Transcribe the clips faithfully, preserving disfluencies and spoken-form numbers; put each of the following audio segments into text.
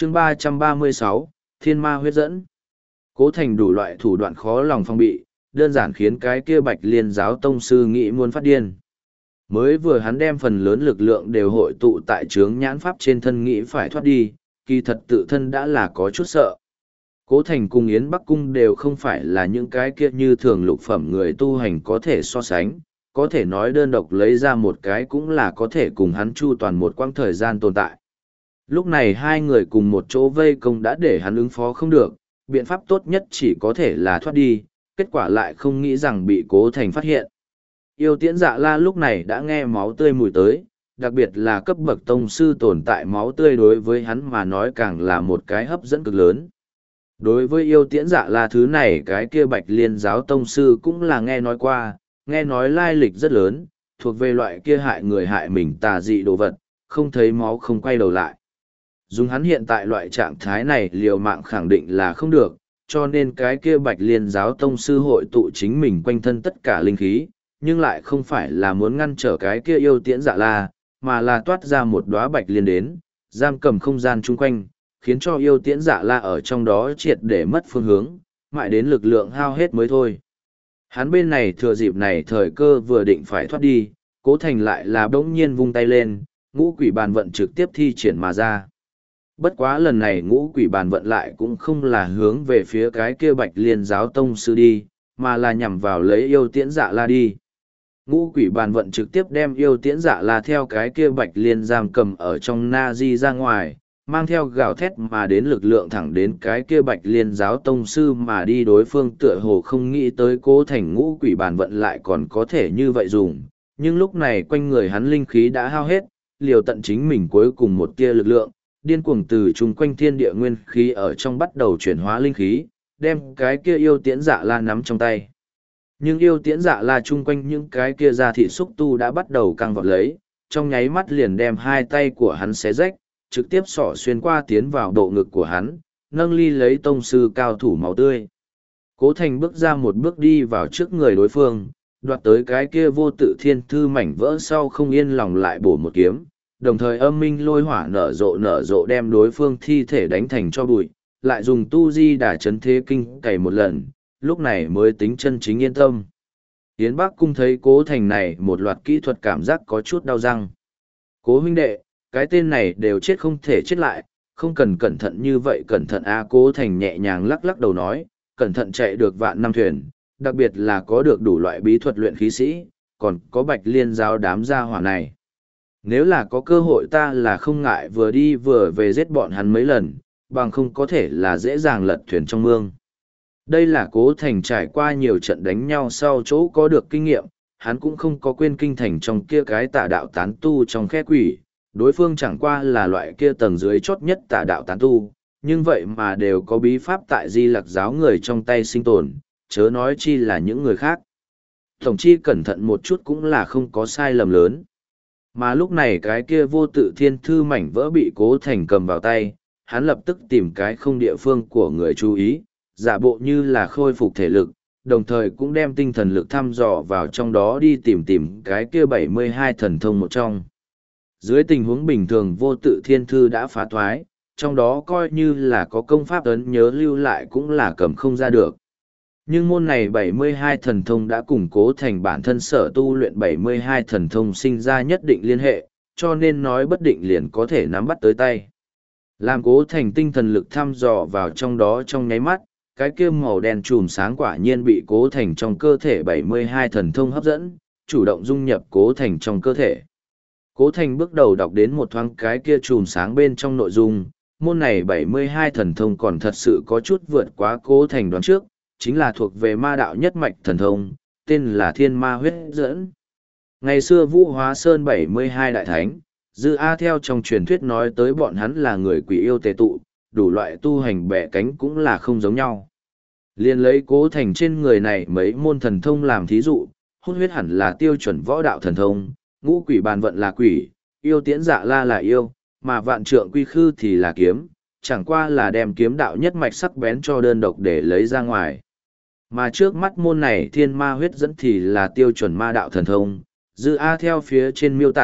chương ba trăm ba mươi sáu, Thiên Ma huyết dẫn. Cố Thành đủ loại thủ đoạn khó lòng phòng bị, đơn giản khiến cái kia Bạch Liên giáo tông sư nghĩ muốn phát điên. Mới vừa hắn đem phần lớn lực lượng đều hội tụ tại trướng nhãn pháp trên thân nghĩ phải thoát đi, kỳ thật tự thân đã là có chút sợ. Cố Thành cùng Yến Bắc Cung đều không phải là những cái kia như thường lục phẩm người tu hành có thể so sánh, có thể nói đơn độc lấy ra một cái cũng là có thể cùng hắn chu toàn một quãng thời gian tồn tại. Lúc này hai người cùng một chỗ vây công đã để hắn ứng phó không được, biện pháp tốt nhất chỉ có thể là thoát đi, kết quả lại không nghĩ rằng bị Cố Thành phát hiện. Yêu Tiễn Dạ La lúc này đã nghe máu tươi mùi tới, đặc biệt là cấp bậc tông sư tồn tại máu tươi đối với hắn mà nói càng là một cái hấp dẫn cực lớn. Đối với Yêu Tiễn Dạ La thứ này cái kia Bạch Liên giáo tông sư cũng là nghe nói qua, nghe nói lai lịch rất lớn, thuộc về loại kia hại người hại mình tà dị đồ vật, không thấy máu không quay đầu lại. Dùng hắn hiện tại loại trạng thái này liều mạng khẳng định là không được, cho nên cái kia Bạch Liên giáo tông sư hội tụ chính mình quanh thân tất cả linh khí, nhưng lại không phải là muốn ngăn trở cái kia Yêu Tiễn Dạ La, mà là toát ra một đóa bạch liên đến, giam cầm không gian chung quanh, khiến cho Yêu Tiễn Dạ La ở trong đó triệt để mất phương hướng, mãi đến lực lượng hao hết mới thôi. Hắn bên này thừa dịp này thời cơ vừa định phải thoát đi, Cố Thành lại là bỗng nhiên vung tay lên, ngũ quỷ bàn vận trực tiếp thi triển mà ra. Bất quá lần này ngũ quỷ bàn vận lại cũng không là hướng về phía cái kia Bạch Liên giáo tông sư đi, mà là nhằm vào lấy Yêu Tiễn Dạ La đi. Ngũ quỷ bàn vận trực tiếp đem Yêu Tiễn Dạ La theo cái kia Bạch Liên giam cầm ở trong na di ra ngoài, mang theo gào thét mà đến lực lượng thẳng đến cái kia Bạch Liên giáo tông sư mà đi. Đối phương tựa hồ không nghĩ tới Cố Thành ngũ quỷ bàn vận lại còn có thể như vậy dùng, nhưng lúc này quanh người hắn linh khí đã hao hết, liều tận chính mình cuối cùng một tia lực lượng, điên cuồng từ chung quanh thiên địa nguyên khí ở trong bắt đầu chuyển hóa linh khí, đem cái kia Yêu Tiễn Dạ La nắm trong tay. Nhưng Yêu Tiễn Dạ La chung quanh những cái kia da thịt xúc tu đã bắt đầu căng vọt lấy, trong nháy mắt liền đem hai tay của hắn xé rách, trực tiếp xỏ xuyên qua tiến vào độ ngực của hắn, nâng ly lấy tông sư cao thủ máu tươi. Cố Thành bước ra một bước đi vào trước người đối phương, đoạt tới cái kia vô tự thiên thư mảnh vỡ sau không yên lòng lại bổ một kiếm, đồng thời âm minh lôi hỏa nở rộ nở rộ đem đối phương thi thể đánh thành cho bụi, lại dùng tu di đả chấn thế kinh cày một lần, lúc này mới tính chân chính yên tâm. Yến Bắc Cung thấy Cố Thành này một loạt kỹ thuật cảm giác có chút đau răng. Cố huynh đệ, cái tên này đều chết không thể chết lại, không cần cẩn thận như vậy cẩn thận a. Cố Thành nhẹ nhàng lắc lắc đầu nói, cẩn thận chạy được vạn năm thuyền, đặc biệt là có được đủ loại bí thuật luyện khí sĩ, còn có Bạch Liên giáo đám gia hỏa này. Nếu là có cơ hội ta là không ngại vừa đi vừa về giết bọn hắn mấy lần, bằng không có thể là dễ dàng lật thuyền trong mương. Đây là Cố Thành trải qua nhiều trận đánh nhau sau chỗ có được kinh nghiệm, hắn cũng không có quên kinh thành trong kia cái tà đạo tán tu trong khe quỷ, đối phương chẳng qua là loại kia tầng dưới chốt nhất tà đạo tán tu, nhưng vậy mà đều có bí pháp tại Di Lặc giáo người trong tay sinh tồn, chớ nói chi là những người khác. Tổng chi cẩn thận một chút cũng là không có sai lầm lớn. Mà lúc này cái kia vô tự thiên thư mảnh vỡ bị Cố Thành cầm vào tay, hắn lập tức tìm cái không địa phương của người chú ý, giả bộ như là khôi phục thể lực, đồng thời cũng đem tinh thần lực thăm dò vào trong đó đi tìm tìm cái kia bảy mươi hai thần thông một trong. Dưới tình huống bình thường vô tự thiên thư đã phá thoái, trong đó coi như là có công pháp ấn nhớ lưu lại cũng là cầm không ra được. Nhưng môn này bảy mươi hai thần thông đã củng cố thành bản thân sở tu luyện bảy mươi hai thần thông sinh ra nhất định liên hệ, cho nên nói bất định liền có thể nắm bắt tới tay. Làm Cố Thành tinh thần lực thăm dò vào trong đó trong nháy mắt, cái kia màu đen chùm sáng quả nhiên bị Cố Thành trong cơ thể bảy mươi hai thần thông hấp dẫn, chủ động dung nhập Cố Thành trong cơ thể. Cố Thành bước đầu đọc đến một thoáng cái kia chùm sáng bên trong nội dung, môn này bảy mươi hai thần thông còn thật sự có chút vượt quá Cố Thành đoán trước, chính là thuộc về ma đạo nhất mạch thần thông, tên là Thiên Ma huyết dẫn. Ngày xưa Vũ Hóa Sơn bảy mươi hai đại thánh, Dư A theo trong truyền thuyết nói tới bọn hắn là người quỷ yêu tề tụ, đủ loại tu hành bẻ cánh cũng là không giống nhau. Liên lấy Cố Thành trên người này mấy môn thần thông làm thí dụ, hút huyết hẳn là tiêu chuẩn võ đạo thần thông, ngũ quỷ bàn vận là quỷ, yêu tiễn dạ la là yêu, mà vạn trượng quy khư thì là kiếm, chẳng qua là đem kiếm đạo nhất mạch sắc bén cho đơn độc để lấy ra ngoài. Mà trước mắt môn này thiên ma huyết dẫn thì là tiêu chuẩn ma đạo thần thông, Dư A theo phía trên miêu tả,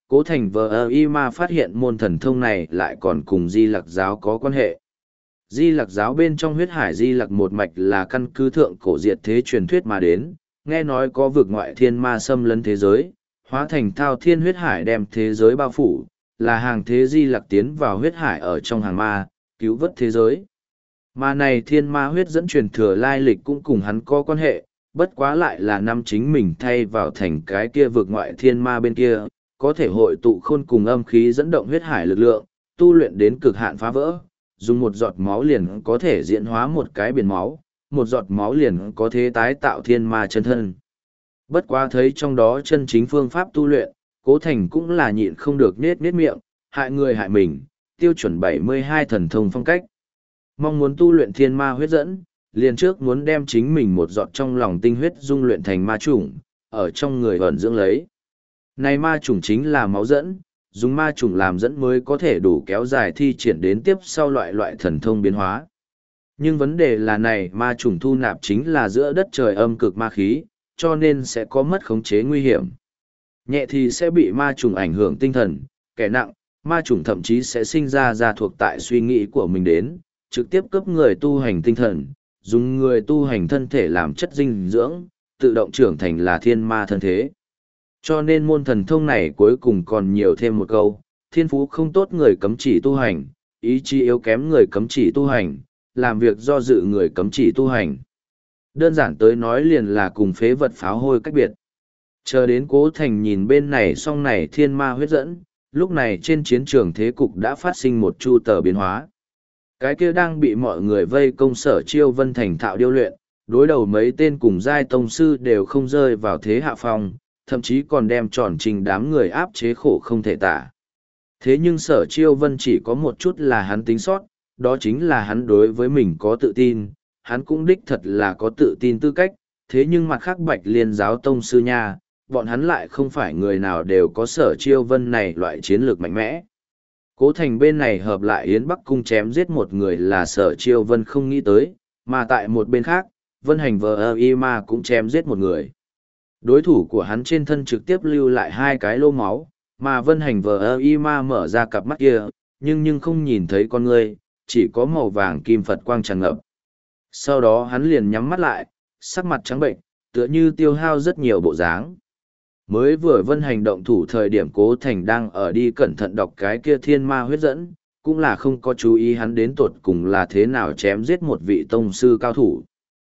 Cố Thành vờ y ma phát hiện môn thần thông này lại còn cùng Di Lặc giáo có quan hệ. Di Lặc giáo bên trong huyết hải Di Lặc một mạch là căn cứ thượng cổ diệt thế truyền thuyết mà đến, nghe nói có vực ngoại thiên ma xâm lấn thế giới, hóa thành thao thiên huyết hải đem thế giới bao phủ, là hàng thế Di Lặc tiến vào huyết hải ở trong hàng ma, cứu vớt thế giới. Mà này thiên ma huyết dẫn truyền thừa lai lịch cũng cùng hắn có quan hệ, bất quá lại là năm chính mình thay vào thành cái kia vực ngoại thiên ma bên kia, có thể hội tụ khôn cùng âm khí dẫn động huyết hải lực lượng, tu luyện đến cực hạn phá vỡ, dùng một giọt máu liền có thể diễn hóa một cái biển máu, một giọt máu liền có thể tái tạo thiên ma chân thân. Bất quá thấy trong đó chân chính phương pháp tu luyện, Cố Thành cũng là nhịn không được nết nết miệng, hại người hại mình, tiêu chuẩn bảy mươi hai thần thông phong cách. Mong muốn tu luyện thiên ma huyết dẫn, liền trước muốn đem chính mình một giọt trong lòng tinh huyết dung luyện thành ma chủng, ở trong người ẩn dưỡng lấy. Này ma chủng chính là máu dẫn, dùng ma chủng làm dẫn mới có thể đủ kéo dài thi triển đến tiếp sau loại loại thần thông biến hóa. Nhưng vấn đề là này ma chủng thu nạp chính là giữa đất trời âm cực ma khí, cho nên sẽ có mất khống chế nguy hiểm. Nhẹ thì sẽ bị ma chủng ảnh hưởng tinh thần, kẻ nặng, ma chủng thậm chí sẽ sinh ra ra thuộc tại suy nghĩ của mình đến, trực tiếp cướp người tu hành tinh thần, dùng người tu hành thân thể làm chất dinh dưỡng, tự động trưởng thành là thiên ma thân thế. Cho nên môn thần thông này cuối cùng còn nhiều thêm một câu, thiên phú không tốt người cấm chỉ tu hành, ý chí yếu kém người cấm chỉ tu hành, làm việc do dự người cấm chỉ tu hành. Đơn giản tới nói liền là cùng phế vật pháo hôi cách biệt. Chờ đến Cố Thành nhìn bên này xong này thiên ma huyết dẫn, lúc này trên chiến trường thế cục đã phát sinh một chu tờ biến hóa. Cái kia đang bị mọi người vây công Sở Chiêu Vân thành thạo điêu luyện, đối đầu mấy tên cùng giai tông sư đều không rơi vào thế hạ phong, thậm chí còn đem tròn trình đám người áp chế khổ không thể tả. Thế nhưng Sở Chiêu Vân chỉ có một chút là hắn tính sót, đó chính là hắn đối với mình có tự tin, hắn cũng đích thật là có tự tin tư cách, thế nhưng mặt khác Bạch Liên giáo tông sư nha, bọn hắn lại không phải người nào đều có Sở Chiêu Vân này loại chiến lược mạnh mẽ. Cố Thành bên này hợp lại Yến Bắc Cung chém giết một người là Sở Chiêu Vân không nghĩ tới, mà tại một bên khác, Vân Hành vờ y ma cũng chém giết một người. Đối thủ của hắn trên thân trực tiếp lưu lại hai cái lô máu, mà Vân Hành vờ y ma mở ra cặp mắt kia, nhưng nhưng không nhìn thấy con người, chỉ có màu vàng kim Phật quang tràn ngập. Sau đó hắn liền nhắm mắt lại, sắc mặt trắng bệnh, tựa như tiêu hao rất nhiều bộ dáng. Mới vừa Vân Hành động thủ thời điểm Cố Thành đang ở đi cẩn thận đọc cái kia thiên ma huyết dẫn, cũng là không có chú ý hắn đến tột cùng là thế nào chém giết một vị tông sư cao thủ.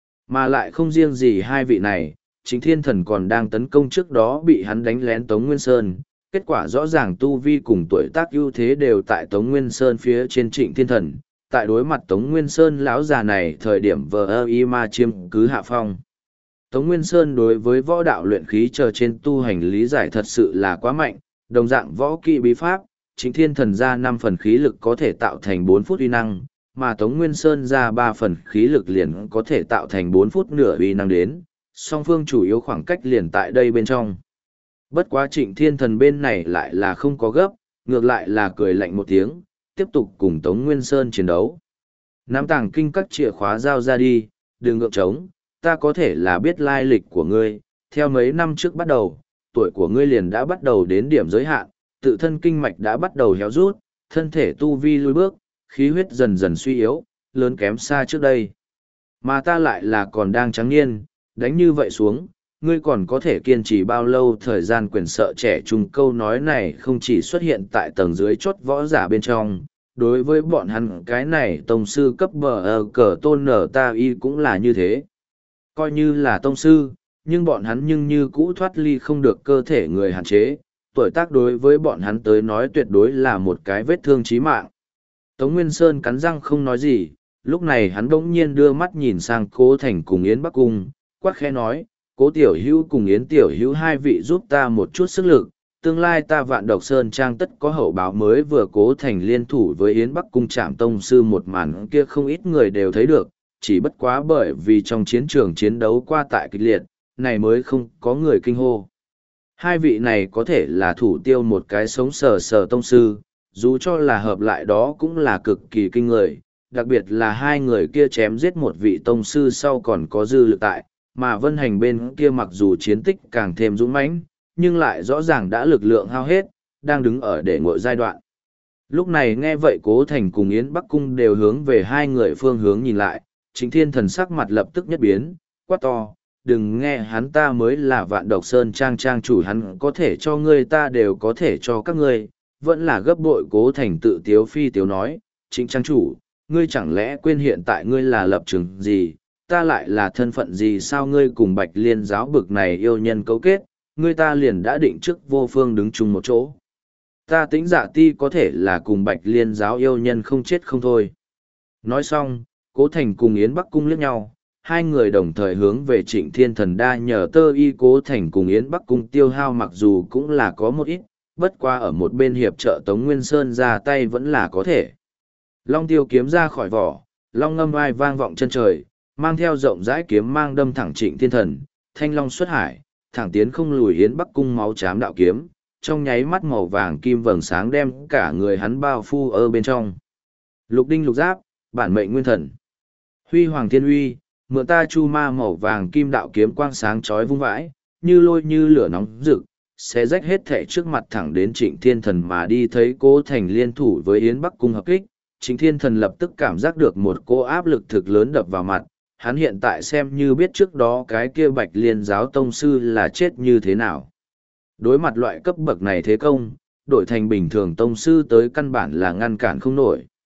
Mà lại không riêng gì hai vị này, chính thiên thần còn đang tấn công trước đó bị hắn đánh lén Tống Nguyên Sơn. Kết quả rõ ràng tu vi cùng tuổi tác ưu thế đều tại Tống Nguyên Sơn phía trên Trịnh Thiên Thần. Tại đối mặt Tống Nguyên Sơn lão già này thời điểm vờ y ma chiêm cứ hạ phong. Tống Nguyên Sơn đối với võ đạo luyện khí chờ trên tu hành lý giải thật sự là quá mạnh, đồng dạng võ kỵ bí pháp, Trịnh Thiên Thần ra năm phần khí lực có thể tạo thành bốn phút uy năng, mà Tống Nguyên Sơn ra ba phần khí lực liền có thể tạo thành bốn phút nửa uy năng đến, song phương chủ yếu khoảng cách liền tại đây bên trong. Bất quá Trịnh Thiên Thần bên này lại là không có gấp, ngược lại là cười lạnh một tiếng, tiếp tục cùng Tống Nguyên Sơn chiến đấu. Nắm tàng kinh các chìa khóa giao ra đi, đừng ngượng trống, ta có thể là biết lai lịch của ngươi, theo mấy năm trước bắt đầu, tuổi của ngươi liền đã bắt đầu đến điểm giới hạn, tự thân kinh mạch đã bắt đầu héo rút, thân thể tu vi lùi bước, khí huyết dần dần suy yếu, lớn kém xa trước đây. Mà ta lại là còn đang trắng niên, đánh như vậy xuống, ngươi còn có thể kiên trì bao lâu thời gian. Quyền sợ trẻ trung câu nói này không chỉ xuất hiện tại tầng dưới chốt võ giả bên trong, đối với bọn hắn cái này tông sư cấp bờ ờ, cờ tôn nở ta y cũng là như thế. Coi như là tông sư, nhưng bọn hắn nhưng như cũ thoát ly không được cơ thể người hạn chế, tuổi tác đối với bọn hắn tới nói tuyệt đối là một cái vết thương chí mạng. Tống Nguyên Sơn cắn răng không nói gì, lúc này hắn bỗng nhiên đưa mắt nhìn sang Cố Thành cùng Yến Bắc Cung, quát khẽ nói, Cố Tiểu Hữu cùng Yến Tiểu Hữu hai vị giúp ta một chút sức lực, tương lai ta Vạn Độc Sơn Trang tất có hậu báo. Mới vừa Cố Thành liên thủ với Yến Bắc Cung chạm tông sư một màn kia không ít người đều thấy được, chỉ bất quá bởi vì trong chiến trường chiến đấu qua tại kịch liệt, này mới không có người kinh hô. Hai vị này có thể là thủ tiêu một cái sống sờ sờ tông sư, dù cho là hợp lại đó cũng là cực kỳ kinh người, đặc biệt là hai người kia chém giết một vị tông sư sau còn có dư lực tại, mà Vân Hành bên kia mặc dù chiến tích càng thêm dũng mãnh, nhưng lại rõ ràng đã lực lượng hao hết, đang đứng ở để ngội giai đoạn. Lúc này nghe vậy Cố Thành cùng Yến Bắc Cung đều hướng về hai người phương hướng nhìn lại, Trịnh Thiên Thần sắc mặt lập tức nhất biến, quát to, đừng nghe hắn, ta mới là Vạn Độc Sơn Trang trang chủ, hắn có thể cho ngươi ta đều có thể cho các ngươi, vẫn là gấp bội. Cố Thành tự tiếu phi tiếu nói, Trịnh trang chủ, ngươi chẳng lẽ quên hiện tại ngươi là lập trường gì, ta lại là thân phận gì, sao ngươi cùng Bạch Liên giáo bực này yêu nhân cấu kết, ngươi ta liền đã định trước vô phương đứng chung một chỗ. Ta Tĩnh Dạ Ti có thể là cùng Bạch Liên giáo yêu nhân không chết không thôi. Nói xong, Cố Thành cùng Yến Bắc Cung liếc nhau, hai người đồng thời hướng về Trịnh Thiên Thần đa nhờ tơ y. Cố Thành cùng Yến Bắc Cung tiêu hao mặc dù cũng là có một ít, bất qua ở một bên hiệp trợ Tống Nguyên Sơn ra tay vẫn là có thể. Long tiêu kiếm ra khỏi vỏ, long ngâm vai vang vọng chân trời, mang theo rộng rãi kiếm mang đâm thẳng Trịnh Thiên Thần, thanh long xuất hải, thẳng tiến không lùi. Yến Bắc Cung máu chám đạo kiếm, trong nháy mắt màu vàng kim vầng sáng đem cả người hắn bao phủ ở bên trong. Lục đinh lục giáp, bản mệnh nguyên thần. Huy hoàng thiên uy, mượn ta chu ma màu vàng kim đạo kiếm quang sáng chói vung vãi, như lôi như lửa nóng rực, sẽ rách hết thảy trước mặt thẳng đến Trịnh Thiên Thần mà đi. Thấy Cố Thành liên thủ với Yến Bắc Cung hợp kích, Trịnh Thiên Thần lập tức cảm giác được một cô áp lực thực lớn đập vào mặt, hắn hiện tại xem như biết trước đó cái kia Bạch Liên giáo tông sư là chết như thế nào. Đối mặt loại cấp bậc này thế công, đổi thành bình thường tông sư tới căn bản là ngăn cản không nổi.